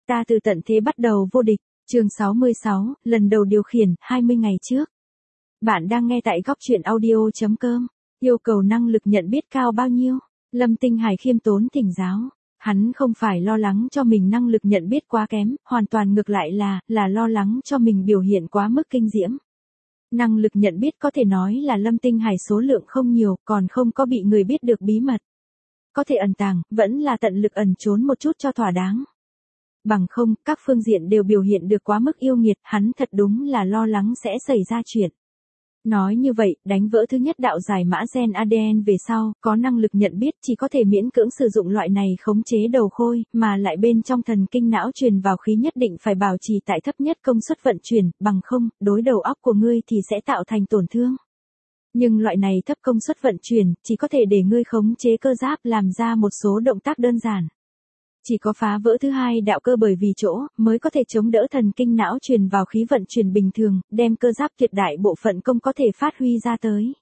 Ta từ tận thế bắt đầu vô địch, chương 66, lần đầu điều khiển, 20 ngày trước. Bạn đang nghe tại góc truyện audio.com. Yêu cầu năng lực nhận biết cao bao nhiêu? Lâm Tinh Hải khiêm tốn thỉnh giáo. Hắn không phải lo lắng cho mình năng lực nhận biết quá kém, hoàn toàn ngược lại là lo lắng cho mình biểu hiện quá mức kinh diễm. Năng lực nhận biết có thể nói là Lâm Tinh Hải số lượng không nhiều, còn không có bị người biết được bí mật. Có thể ẩn tàng, vẫn là tận lực ẩn trốn một chút cho thỏa đáng. Bằng không, các phương diện đều biểu hiện được quá mức yêu nghiệt, hắn thật đúng là lo lắng sẽ xảy ra chuyện. Nói như vậy, đánh vỡ thứ nhất đạo giải mã gen ADN về sau, có năng lực nhận biết chỉ có thể miễn cưỡng sử dụng loại này khống chế đầu khôi, mà lại bên trong thần kinh não truyền vào khí nhất định phải bảo trì tại thấp nhất công suất vận chuyển, bằng không, đối đầu óc của ngươi thì sẽ tạo thành tổn thương. Nhưng loại này thấp công suất vận chuyển, chỉ có thể để ngươi khống chế cơ giáp làm ra một số động tác đơn giản. Chỉ có phá vỡ thứ hai đạo cơ bởi vì chỗ, mới có thể chống đỡ thần kinh não truyền vào khí vận chuyển bình thường, đem cơ giáp tuyệt đại bộ phận công có thể phát huy ra tới.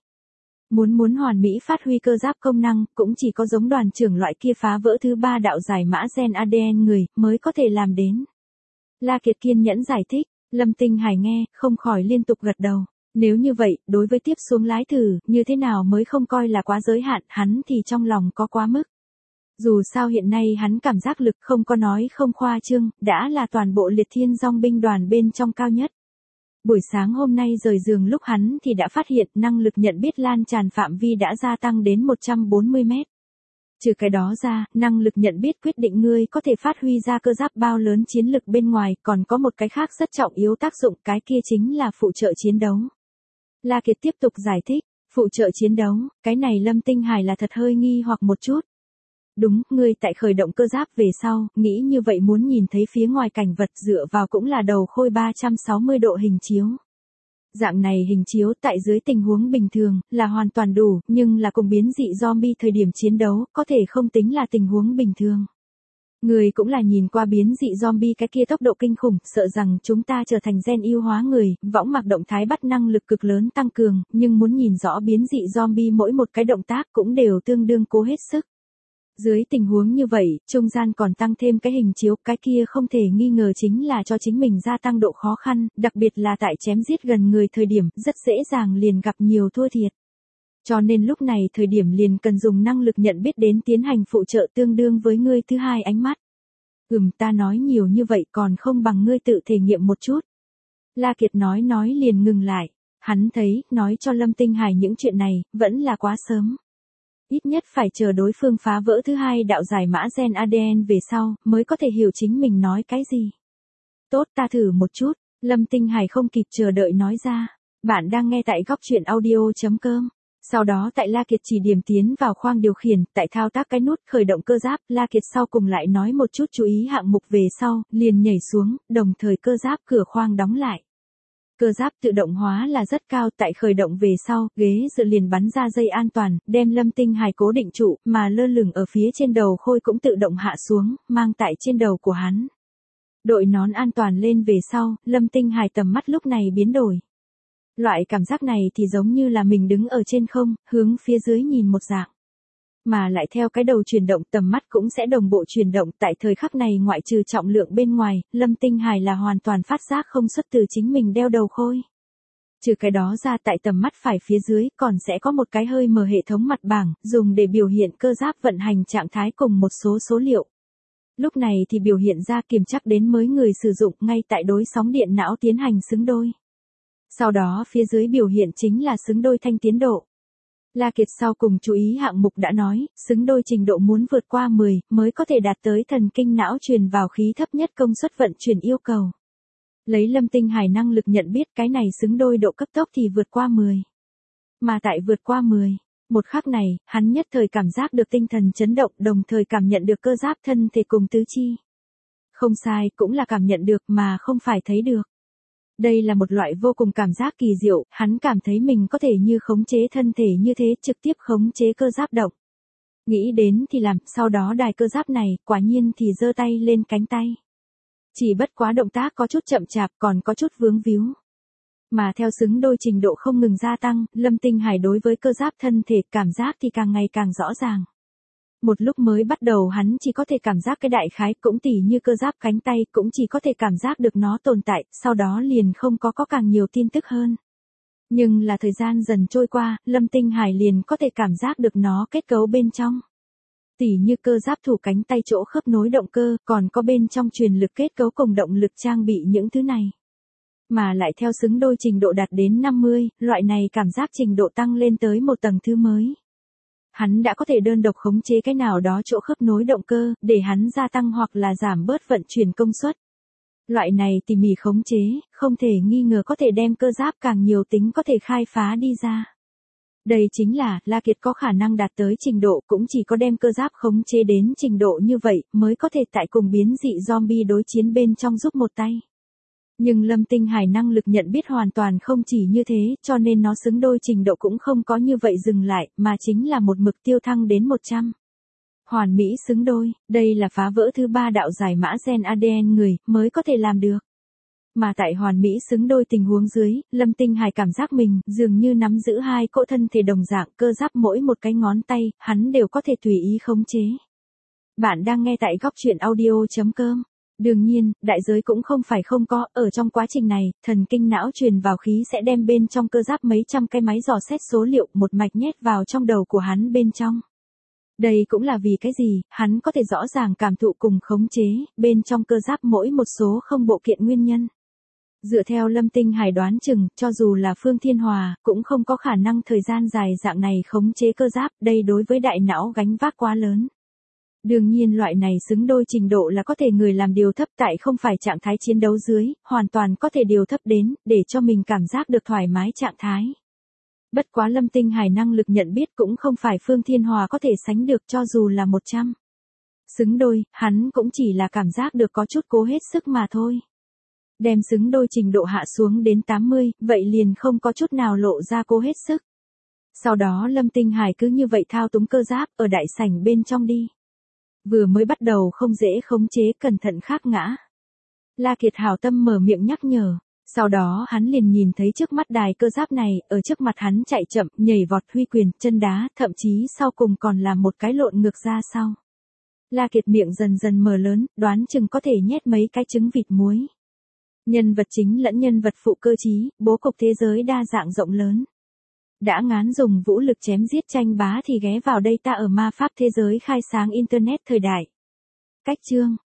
Muốn hoàn mỹ phát huy cơ giáp công năng, cũng chỉ có giống đoàn trưởng loại kia phá vỡ thứ ba đạo giải mã gen ADN người, mới có thể làm đến. La Kiệt kiên nhẫn giải thích, Lâm Tinh Hải nghe, không khỏi liên tục gật đầu. Nếu như vậy, đối với tiếp xuống lái thử, như thế nào mới không coi là quá giới hạn, hắn thì trong lòng có quá mức. Dù sao hiện nay hắn cảm giác lực không có nói không khoa trương, đã là toàn bộ liệt thiên dòng binh đoàn bên trong cao nhất. Buổi sáng hôm nay rời giường lúc hắn thì đã phát hiện năng lực nhận biết lan tràn phạm vi đã gia tăng đến 140 mét. Trừ cái đó ra, năng lực nhận biết quyết định ngươi có thể phát huy ra cơ giáp bao lớn chiến lực bên ngoài, còn có một cái khác rất trọng yếu tác dụng, cái kia chính là phụ trợ chiến đấu. La Kiệt tiếp tục giải thích, phụ trợ chiến đấu, cái này Lâm Tinh Hải là thật hơi nghi hoặc một chút. Đúng, ngươi tại khởi động cơ giáp về sau, nghĩ như vậy muốn nhìn thấy phía ngoài cảnh vật dựa vào cũng là đầu khôi 360 độ hình chiếu. Dạng này hình chiếu tại dưới tình huống bình thường, là hoàn toàn đủ, nhưng là cùng biến dị zombie thời điểm chiến đấu, có thể không tính là tình huống bình thường. Người cũng là nhìn qua biến dị zombie cái kia tốc độ kinh khủng, sợ rằng chúng ta trở thành gen yêu hóa người, võng mạc động thái bắt năng lực cực lớn tăng cường, nhưng muốn nhìn rõ biến dị zombie mỗi một cái động tác cũng đều tương đương cố hết sức. Dưới tình huống như vậy, trung gian còn tăng thêm cái hình chiếu, cái kia không thể nghi ngờ chính là cho chính mình gia tăng độ khó khăn, đặc biệt là tại chém giết gần người thời điểm, rất dễ dàng liền gặp nhiều thua thiệt. Cho nên lúc này thời điểm liền cần dùng năng lực nhận biết đến tiến hành phụ trợ tương đương với ngươi thứ hai ánh mắt. Ta nói nhiều như vậy còn không bằng ngươi tự thể nghiệm một chút. La Kiệt nói liền ngừng lại. Hắn thấy, nói cho Lâm Tinh Hải những chuyện này, vẫn là quá sớm. Ít nhất phải chờ đối phương phá vỡ thứ hai đạo giải mã gen ADN về sau, mới có thể hiểu chính mình nói cái gì. Tốt, ta thử một chút, Lâm Tinh Hải không kịp chờ đợi nói ra. Bạn đang nghe tại góc truyện audio.com. Sau đó tại La Kiệt chỉ điểm tiến vào khoang điều khiển, tại thao tác cái nút khởi động cơ giáp, La Kiệt sau cùng lại nói một chút chú ý hạng mục về sau, liền nhảy xuống, đồng thời cơ giáp cửa khoang đóng lại. Cơ giáp tự động hóa là rất cao, tại khởi động về sau, ghế dựa liền bắn ra dây an toàn, đem Lâm Tinh Hải cố định trụ, mà lơ lửng ở phía trên đầu khôi cũng tự động hạ xuống, mang tại trên đầu của hắn. Đội nón an toàn lên về sau, Lâm Tinh Hải tầm mắt lúc này biến đổi. Loại cảm giác này thì giống như là mình đứng ở trên không, hướng phía dưới nhìn một dạng. Mà lại theo cái đầu chuyển động tầm mắt cũng sẽ đồng bộ chuyển động, tại thời khắc này ngoại trừ trọng lượng bên ngoài, Lâm Tinh Hải là hoàn toàn phát giác không xuất từ chính mình đeo đầu khôi. Trừ cái đó ra tại tầm mắt phải phía dưới còn sẽ có một cái hơi mờ hệ thống mặt bảng, dùng để biểu hiện cơ giáp vận hành trạng thái cùng một số số liệu. Lúc này thì biểu hiện ra kiểm chắc đến mới người sử dụng ngay tại đối sóng điện não tiến hành xứng đôi. Sau đó phía dưới biểu hiện chính là xứng đôi thanh tiến độ. La Kiệt sau cùng chú ý hạng mục đã nói, xứng đôi trình độ muốn vượt qua 10, mới có thể đạt tới thần kinh não truyền vào khí thấp nhất công suất vận chuyển yêu cầu. Lấy Lâm Tinh Hải năng lực nhận biết cái này xứng đôi độ cấp tốc thì vượt qua 10. Mà tại vượt qua 10, một khắc này, hắn nhất thời cảm giác được tinh thần chấn động, đồng thời cảm nhận được cơ giáp thân thể cùng tứ chi. Không sai, cũng là cảm nhận được mà không phải thấy được. Đây là một loại vô cùng cảm giác kỳ diệu, hắn cảm thấy mình có thể như khống chế thân thể như thế, trực tiếp khống chế cơ giáp động. Nghĩ đến thì làm, sau đó đài cơ giáp này, quả nhiên thì giơ tay lên cánh tay. Chỉ bất quá động tác có chút chậm chạp, còn có chút vướng víu. Mà theo xứng đôi trình độ không ngừng gia tăng, Lâm Tinh Hải đối với cơ giáp thân thể cảm giác thì càng ngày càng rõ ràng. Một lúc mới bắt đầu hắn chỉ có thể cảm giác cái đại khái, cũng tỉ như cơ giáp cánh tay, cũng chỉ có thể cảm giác được nó tồn tại, sau đó liền không có càng nhiều tin tức hơn. Nhưng là thời gian dần trôi qua, Lâm Tinh Hải liền có thể cảm giác được nó kết cấu bên trong. Tỉ như cơ giáp thủ cánh tay chỗ khớp nối động cơ, còn có bên trong truyền lực kết cấu cùng động lực trang bị những thứ này. Mà lại theo xứng đôi trình độ đạt đến 50, loại này cảm giác trình độ tăng lên tới một tầng thứ mới. Hắn đã có thể đơn độc khống chế cái nào đó chỗ khớp nối động cơ, để hắn gia tăng hoặc là giảm bớt vận chuyển công suất. Loại này tỉ mỉ khống chế, không thể nghi ngờ có thể đem cơ giáp càng nhiều tính có thể khai phá đi ra. Đây chính là, La Kiệt có khả năng đạt tới trình độ, cũng chỉ có đem cơ giáp khống chế đến trình độ như vậy, mới có thể tại cùng biến dị zombie đối chiến bên trong giúp một tay. Nhưng Lâm Tinh Hải năng lực nhận biết hoàn toàn không chỉ như thế, cho nên nó xứng đôi trình độ cũng không có như vậy dừng lại, mà chính là một mực tiêu thăng đến 100. Hoàn mỹ xứng đôi, đây là phá vỡ thứ 3 đạo giải mã gen ADN người, mới có thể làm được. Mà tại hoàn mỹ xứng đôi tình huống dưới, Lâm Tinh Hải cảm giác mình dường như nắm giữ hai cỗ thân thể đồng dạng, cơ giáp mỗi một cái ngón tay, hắn đều có thể tùy ý khống chế. Bạn đang nghe tại góc truyện audio.com. Đương nhiên, đại giới cũng không phải không có, ở trong quá trình này, thần kinh não truyền vào khí sẽ đem bên trong cơ giáp mấy trăm cái máy dò xét số liệu một mạch nhét vào trong đầu của hắn bên trong. Đây cũng là vì cái gì, hắn có thể rõ ràng cảm thụ cùng khống chế, bên trong cơ giáp mỗi một số không bộ kiện nguyên nhân. Dựa theo Lâm Tinh Hải đoán chừng, cho dù là Phương Thiên Hòa, cũng không có khả năng thời gian dài dạng này khống chế cơ giáp, đây đối với đại não gánh vác quá lớn. Đương nhiên loại này xứng đôi trình độ là có thể người làm điều thấp tại không phải trạng thái chiến đấu dưới, hoàn toàn có thể điều thấp đến, để cho mình cảm giác được thoải mái trạng thái. Bất quá Lâm Tinh Hải năng lực nhận biết cũng không phải Phương Thiên Hòa có thể sánh được cho dù là 100. Xứng đôi, hắn cũng chỉ là cảm giác được có chút cố hết sức mà thôi. Đem xứng đôi trình độ hạ xuống đến 80, vậy liền không có chút nào lộ ra cố hết sức. Sau đó Lâm Tinh Hải cứ như vậy thao túng cơ giáp ở đại sảnh bên trong đi. Vừa mới bắt đầu không dễ khống chế, cẩn thận khác ngã. La Kiệt hảo tâm mở miệng nhắc nhở. Sau đó hắn liền nhìn thấy trước mắt đài cơ giáp này, ở trước mặt hắn chạy chậm, nhảy vọt, huy quyền, chân đá, thậm chí sau cùng còn là một cái lộn ngược ra sau. La Kiệt miệng dần dần mở lớn, đoán chừng có thể nhét mấy cái trứng vịt muối. Nhân vật chính lẫn nhân vật phụ cơ trí, bố cục thế giới đa dạng rộng lớn. Đã ngán dùng vũ lực chém giết tranh bá thì ghé vào đây ta ở ma pháp thế giới khai sáng internet thời đại. Cách chương